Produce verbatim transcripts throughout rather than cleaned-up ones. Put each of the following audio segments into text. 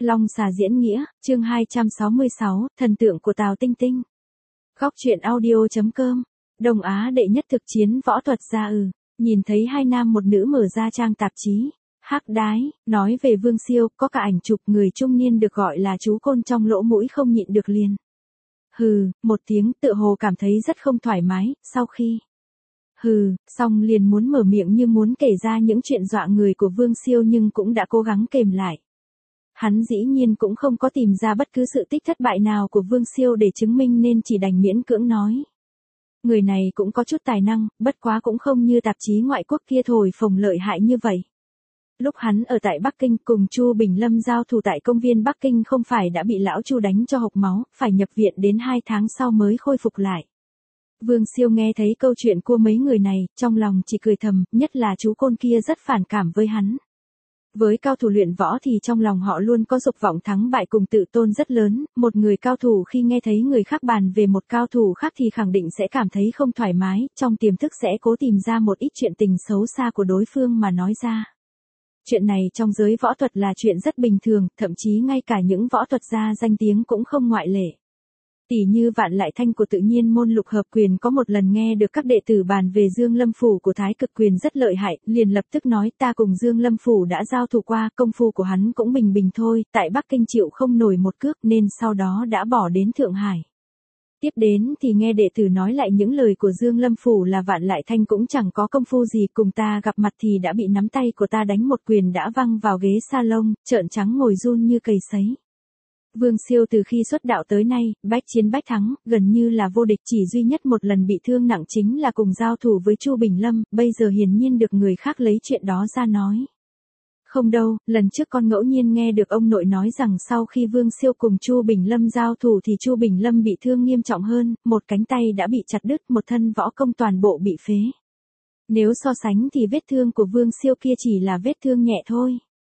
Long xà diễn nghĩa, chương hai trăm sáu mươi sáu, thần tượng của Tào Tinh Tinh. Góc truyện audio.com. Đông Á đệ nhất thực chiến võ thuật gia ừ, nhìn thấy hai nam một nữ mở ra trang tạp chí. Hắc đái, nói về Vương Siêu, có cả ảnh chụp người trung niên được gọi là chú côn trong lỗ mũi không nhịn được liền. Hừ, một tiếng tựa hồ cảm thấy rất không thoải mái, sau khi. Hừ, xong liền muốn mở miệng như muốn kể ra những chuyện dọa người của Vương Siêu nhưng cũng đã cố gắng kềm lại. Hắn dĩ nhiên cũng không có tìm ra bất cứ sự tích thất bại nào của Vương Siêu để chứng minh nên chỉ đành miễn cưỡng nói. Người này cũng có chút tài năng, bất quá cũng không như tạp chí ngoại quốc kia thổi phồng lợi hại như vậy. Lúc hắn ở tại Bắc Kinh cùng Chu Bình Lâm giao thủ tại công viên Bắc Kinh không phải đã bị lão Chu đánh cho hộc máu, phải nhập viện đến hai tháng sau mới khôi phục lại. Vương Siêu nghe thấy câu chuyện của mấy người này, trong lòng chỉ cười thầm, nhất là chú côn kia rất phản cảm với hắn. Với cao thủ luyện võ thì trong lòng họ luôn có dục vọng thắng bại cùng tự tôn rất lớn, một người cao thủ khi nghe thấy người khác bàn về một cao thủ khác thì khẳng định sẽ cảm thấy không thoải mái, trong tiềm thức sẽ cố tìm ra một ít chuyện tình xấu xa của đối phương mà nói ra. Chuyện này trong giới võ thuật là chuyện rất bình thường, thậm chí ngay cả những võ thuật gia danh tiếng cũng không ngoại lệ. Tỷ như Vạn Lại Thanh của Tự Nhiên Môn Lục Hợp Quyền có một lần nghe được các đệ tử bàn về Dương Lâm Phủ của Thái Cực Quyền rất lợi hại, liền lập tức nói ta cùng Dương Lâm Phủ đã giao thủ qua, công phu của hắn cũng bình bình thôi, tại Bắc Kinh chịu không nổi một cước nên sau đó đã bỏ đến Thượng Hải. Tiếp đến thì nghe đệ tử nói lại những lời của Dương Lâm Phủ là Vạn Lại Thanh cũng chẳng có công phu gì, cùng ta gặp mặt thì đã bị nắm tay của ta đánh một quyền đã văng vào ghế salon, trợn trắng ngồi run như cầy sấy. Vương Siêu từ khi xuất đạo tới nay, bách chiến bách thắng, gần như là vô địch, chỉ duy nhất một lần bị thương nặng chính là cùng giao thủ với Chu Bình Lâm, bây giờ hiển nhiên được người khác lấy chuyện đó ra nói. Không đâu, lần trước con ngẫu nhiên nghe được ông nội nói rằng sau khi Vương Siêu cùng Chu Bình Lâm giao thủ thì Chu Bình Lâm bị thương nghiêm trọng hơn, một cánh tay đã bị chặt đứt, một thân võ công toàn bộ bị phế. Nếu so sánh thì vết thương của Vương Siêu kia chỉ là vết thương nhẹ thôi.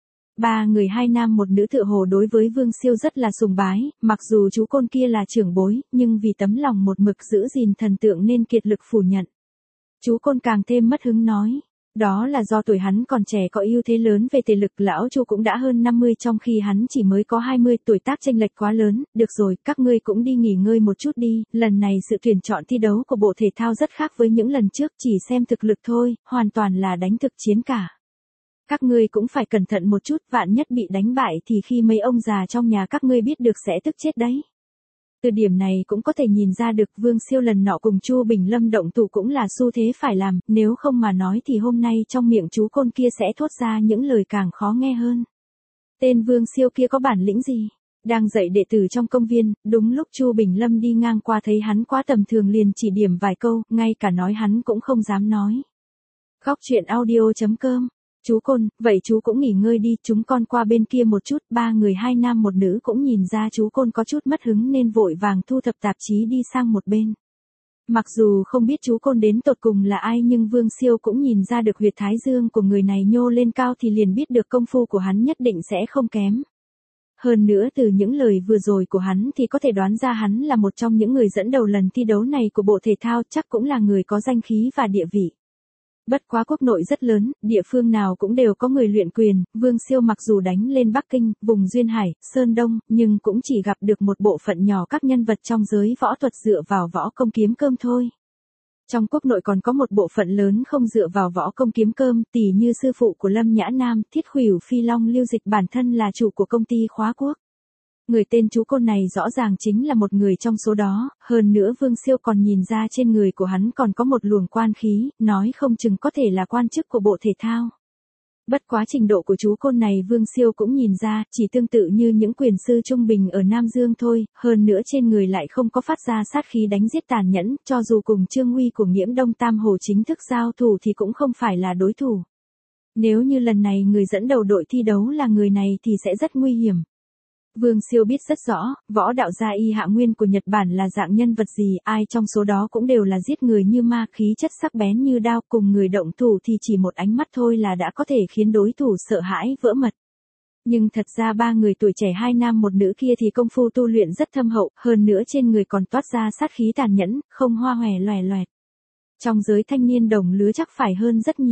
Ba người hai nam một nữ tựa hồ đối với Vương Siêu rất là sùng bái, mặc dù chú côn kia là trưởng bối, nhưng vì tấm lòng một mực giữ gìn thần tượng nên kiệt lực phủ nhận. Chú côn càng thêm mất hứng nói, đó là do tuổi hắn còn trẻ có ưu thế lớn về thể lực, lão Chu cũng đã hơn năm mươi trong khi hắn chỉ mới có hai mươi, tuổi tác chênh lệch quá lớn, được rồi, các ngươi cũng đi nghỉ ngơi một chút đi, lần này sự tuyển chọn thi đấu của bộ thể thao rất khác với những lần trước, chỉ xem thực lực thôi, hoàn toàn là đánh thực chiến cả. Các ngươi cũng phải cẩn thận một chút, vạn nhất bị đánh bại thì khi mấy ông già trong nhà các ngươi biết được sẽ tức chết đấy. Từ điểm này cũng có thể nhìn ra được Vương Siêu lần nọ cùng Chu Bình Lâm động thủ cũng là xu thế phải làm, nếu không mà nói thì hôm nay trong miệng chú côn kia sẽ thốt ra những lời càng khó nghe hơn. Tên Vương Siêu kia có bản lĩnh gì? Đang dạy đệ tử trong công viên, đúng lúc Chu Bình Lâm đi ngang qua thấy hắn quá tầm thường liền chỉ điểm vài câu, ngay cả nói hắn cũng không dám nói. Góc truyện audio.com. Chú côn, vậy chú cũng nghỉ ngơi đi, chúng con qua bên kia một chút, ba người hai nam một nữ cũng nhìn ra chú côn có chút mất hứng nên vội vàng thu thập tạp chí đi sang một bên. Mặc dù không biết chú côn đến tột cùng là ai nhưng Vương Siêu cũng nhìn ra được huyệt thái dương của người này nhô lên cao thì liền biết được công phu của hắn nhất định sẽ không kém. Hơn nữa từ những lời vừa rồi của hắn thì có thể đoán ra hắn là một trong những người dẫn đầu lần thi đấu này của bộ thể thao, chắc cũng là người có danh khí và địa vị. Bất quá quốc nội rất lớn, địa phương nào cũng đều có người luyện quyền, Vương Siêu mặc dù đánh lên Bắc Kinh, vùng Duyên Hải, Sơn Đông, nhưng cũng chỉ gặp được một bộ phận nhỏ các nhân vật trong giới võ thuật dựa vào võ công kiếm cơm thôi. Trong quốc nội còn có một bộ phận lớn không dựa vào võ công kiếm cơm, tỉ như sư phụ của Lâm Nhã Nam, Thiết Khuỷu Phi Long Lưu Dịch bản thân là chủ của công ty Khóa Quốc. Người tên chú côn này rõ ràng chính là một người trong số đó, hơn nữa Vương Siêu còn nhìn ra trên người của hắn còn có một luồng quan khí, nói không chừng có thể là quan chức của bộ thể thao. Bất quá trình độ của chú côn này Vương Siêu cũng nhìn ra, chỉ tương tự như những quyền sư trung bình ở Nam Dương thôi, hơn nữa trên người lại không có phát ra sát khí đánh giết tàn nhẫn, cho dù cùng Trương Uy của Nghiễm Đông Tam Hồ chính thức giao thủ thì cũng không phải là đối thủ. Nếu như lần này người dẫn đầu đội thi đấu là người này thì sẽ rất nguy hiểm. Vương Siêu biết rất rõ, võ đạo gia Y Hạ Nguyên của Nhật Bản là dạng nhân vật gì, ai trong số đó cũng đều là giết người như ma, khí chất sắc bén như đao, cùng người động thủ thì chỉ một ánh mắt thôi là đã có thể khiến đối thủ sợ hãi vỡ mật. Nhưng thật ra ba người tuổi trẻ hai nam một nữ kia thì công phu tu luyện rất thâm hậu, hơn nữa trên người còn toát ra sát khí tàn nhẫn, không hoa hòe loè loẹt. Trong giới thanh niên đồng lứa chắc phải hơn rất nhiều.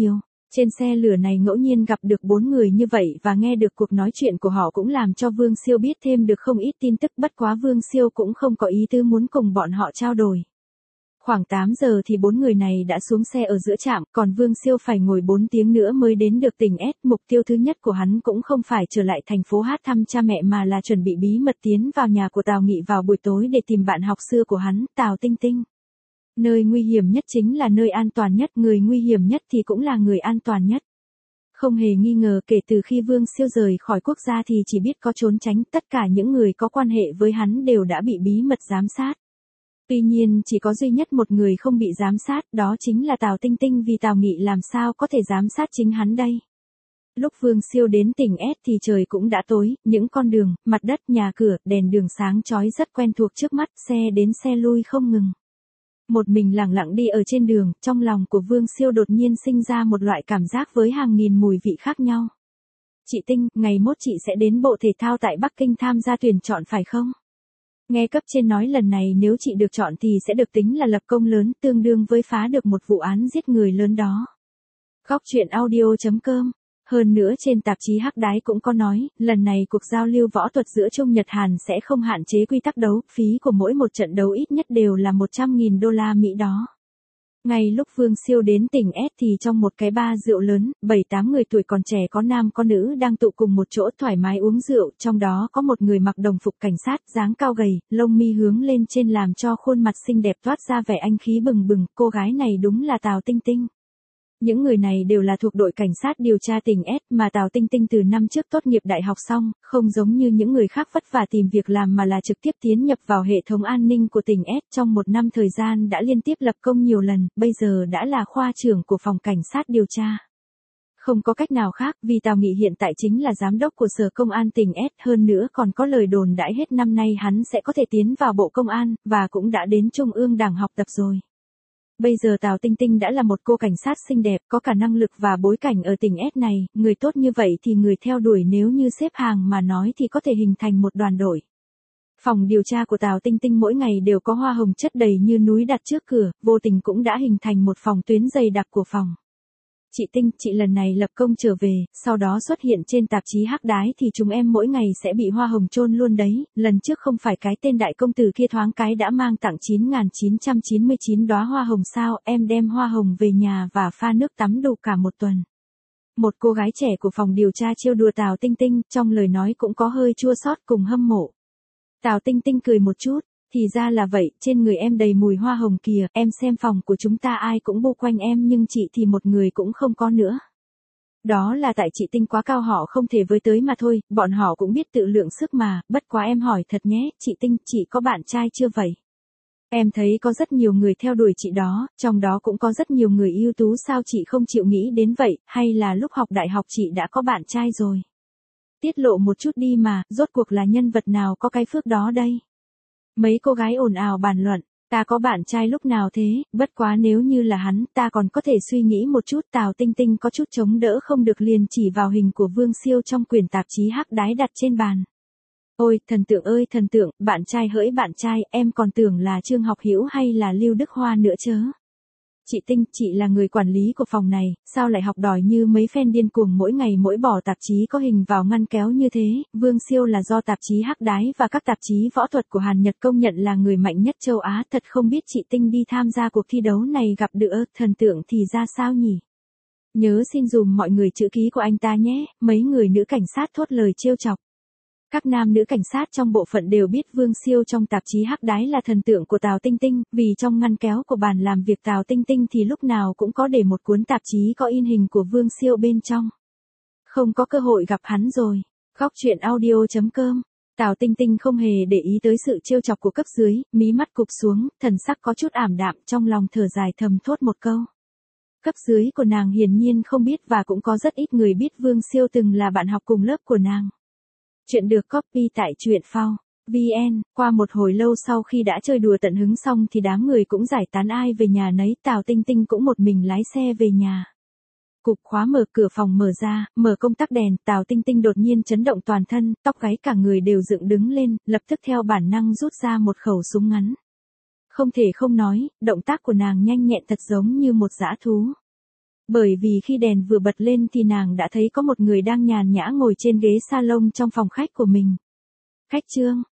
Trên xe lửa này ngẫu nhiên gặp được bốn người như vậy và nghe được cuộc nói chuyện của họ cũng làm cho Vương Siêu biết thêm được không ít tin tức, bất quá Vương Siêu cũng không có ý tứ muốn cùng bọn họ trao đổi. Khoảng tám giờ thì bốn người này đã xuống xe ở giữa trạm, còn Vương Siêu phải ngồi bốn tiếng nữa mới đến được tỉnh S. Mục tiêu thứ nhất của hắn cũng không phải trở lại thành phố Hát thăm cha mẹ mà là chuẩn bị bí mật tiến vào nhà của Tào Nghị vào buổi tối để tìm bạn học xưa của hắn, Tào Tinh Tinh. Nơi nguy hiểm nhất chính là nơi an toàn nhất, người nguy hiểm nhất thì cũng là người an toàn nhất. Không hề nghi ngờ kể từ khi Vương Siêu rời khỏi quốc gia thì chỉ biết có trốn tránh, tất cả những người có quan hệ với hắn đều đã bị bí mật giám sát. Tuy nhiên chỉ có duy nhất một người không bị giám sát, đó chính là Tào Tinh Tinh, vì Tào Nghị làm sao có thể giám sát chính hắn đây. Lúc Vương Siêu đến tỉnh S thì trời cũng đã tối, những con đường, mặt đất, nhà cửa, đèn đường sáng chói rất quen thuộc trước mắt, xe đến xe lui không ngừng. Một mình lặng lặng đi ở trên đường, trong lòng của Vương Siêu đột nhiên sinh ra một loại cảm giác với hàng nghìn mùi vị khác nhau. Chị Tinh, ngày mốt chị sẽ đến Bộ Thể thao tại Bắc Kinh tham gia tuyển chọn phải không? Nghe cấp trên nói lần này nếu chị được chọn thì sẽ được tính là lập công lớn, tương đương với phá được một vụ án giết người lớn đó. Góc truyện audio chấm com. Hơn nữa trên tạp chí Hắc Đái cũng có nói, lần này cuộc giao lưu võ thuật giữa Trung Nhật Hàn sẽ không hạn chế quy tắc đấu, phí của mỗi một trận đấu ít nhất đều là một trăm nghìn đô la Mỹ đó. Ngay lúc Vương Siêu đến tỉnh S thì trong một cái bar rượu lớn, bảy tám người tuổi còn trẻ có nam có nữ đang tụ cùng một chỗ thoải mái uống rượu, trong đó có một người mặc đồng phục cảnh sát, dáng cao gầy, lông mi hướng lên trên làm cho khuôn mặt xinh đẹp toát ra vẻ anh khí bừng bừng, cô gái này đúng là Tào Tinh Tinh. Những người này đều là thuộc đội cảnh sát điều tra tỉnh S mà Tào Tinh Tinh từ năm trước tốt nghiệp đại học xong, không giống như những người khác vất vả tìm việc làm mà là trực tiếp tiến nhập vào hệ thống an ninh của tỉnh S, trong một năm thời gian đã liên tiếp lập công nhiều lần, bây giờ đã là khoa trưởng của phòng cảnh sát điều tra. Không có cách nào khác vì Tào Nghị hiện tại chính là giám đốc của sở công an tỉnh S, hơn nữa còn có lời đồn đãi hết năm nay hắn sẽ có thể tiến vào Bộ Công an, và cũng đã đến Trung ương Đảng học tập rồi. Bây giờ Tào Tinh Tinh đã là một cô cảnh sát xinh đẹp, có cả năng lực và bối cảnh ở tỉnh S này, người tốt như vậy thì người theo đuổi nếu như xếp hàng mà nói thì có thể hình thành một đoàn đội. Phòng điều tra của Tào Tinh Tinh mỗi ngày đều có hoa hồng chất đầy như núi đặt trước cửa, vô tình cũng đã hình thành một phòng tuyến dày đặc của phòng. Chị Tinh, chị lần này lập công trở về, sau đó xuất hiện trên tạp chí Hắc Đái thì chúng em mỗi ngày sẽ bị hoa hồng chôn luôn đấy, lần trước không phải cái tên đại công tử kia thoáng cái đã mang tặng chín nghìn chín trăm chín mươi chín đóa hoa hồng sao, em đem hoa hồng về nhà và pha nước tắm đủ cả một tuần. Một cô gái trẻ của phòng điều tra trêu đùa Tào Tinh Tinh, trong lời nói cũng có hơi chua xót cùng hâm mộ. Tào Tinh Tinh cười một chút. Thì ra là vậy, trên người em đầy mùi hoa hồng kìa, em xem phòng của chúng ta ai cũng bu quanh em nhưng chị thì một người cũng không có nữa. Đó là tại chị Tinh quá cao họ không thể với tới mà thôi, bọn họ cũng biết tự lượng sức mà, bất quá em hỏi thật nhé, chị Tinh, chị có bạn trai chưa vậy? Em thấy có rất nhiều người theo đuổi chị đó, trong đó cũng có rất nhiều người ưu tú, sao chị không chịu nghĩ đến vậy, hay là lúc học đại học chị đã có bạn trai rồi? Tiết lộ một chút đi mà, rốt cuộc là nhân vật nào có cái phước đó đây? Mấy cô gái ồn ào bàn luận, ta có bạn trai lúc nào thế, bất quá nếu như là hắn, ta còn có thể suy nghĩ một chút. Tào Tinh Tinh có chút chống đỡ không được liền chỉ vào hình của Vương Siêu trong quyển tạp chí Hắc Đái đặt trên bàn. Ôi, thần tượng ơi thần tượng, bạn trai hỡi bạn trai, em còn tưởng là Trương Học Hữu hay là Lưu Đức Hoa nữa chớ. Chị Tinh, chị là người quản lý của phòng này, sao lại học đòi như mấy fan điên cuồng mỗi ngày mỗi bỏ tạp chí có hình vào ngăn kéo như thế? Vương Siêu là do tạp chí Hắc Đái và các tạp chí võ thuật của Hàn Nhật công nhận là người mạnh nhất châu Á, thật không biết chị Tinh đi tham gia cuộc thi đấu này gặp được thần tượng thì ra sao nhỉ? Nhớ xin dùm mọi người chữ ký của anh ta nhé, mấy người nữ cảnh sát thốt lời trêu chọc. Các nam nữ cảnh sát trong bộ phận đều biết Vương Siêu trong tạp chí Hắc Đái là thần tượng của Tào Tinh Tinh, vì trong ngăn kéo của bàn làm việc Tào Tinh Tinh thì lúc nào cũng có để một cuốn tạp chí có in hình của Vương Siêu bên trong. Không có cơ hội gặp hắn rồi. Góc truyện audio chấm com. Tào Tinh Tinh không hề để ý tới sự trêu chọc của cấp dưới, mí mắt cụp xuống, thần sắc có chút ảm đạm, trong lòng thở dài thầm thốt một câu. Cấp dưới của nàng hiển nhiên không biết và cũng có rất ít người biết Vương Siêu từng là bạn học cùng lớp của nàng. Chuyện được copy tại truyện phao chấm vn. Qua một hồi lâu sau khi đã chơi đùa tận hứng xong thì đám người cũng giải tán ai về nhà nấy, Tào Tinh Tinh cũng một mình lái xe về nhà. Cục khóa mở cửa phòng mở ra, mở công tắc đèn, Tào Tinh Tinh đột nhiên chấn động toàn thân, tóc gáy cả người đều dựng đứng lên, lập tức theo bản năng rút ra một khẩu súng ngắn. Không thể không nói, động tác của nàng nhanh nhẹn thật giống như một dã thú. Bởi vì khi đèn vừa bật lên thì nàng đã thấy có một người đang nhàn nhã ngồi trên ghế salon trong phòng khách của mình. Khách Trương,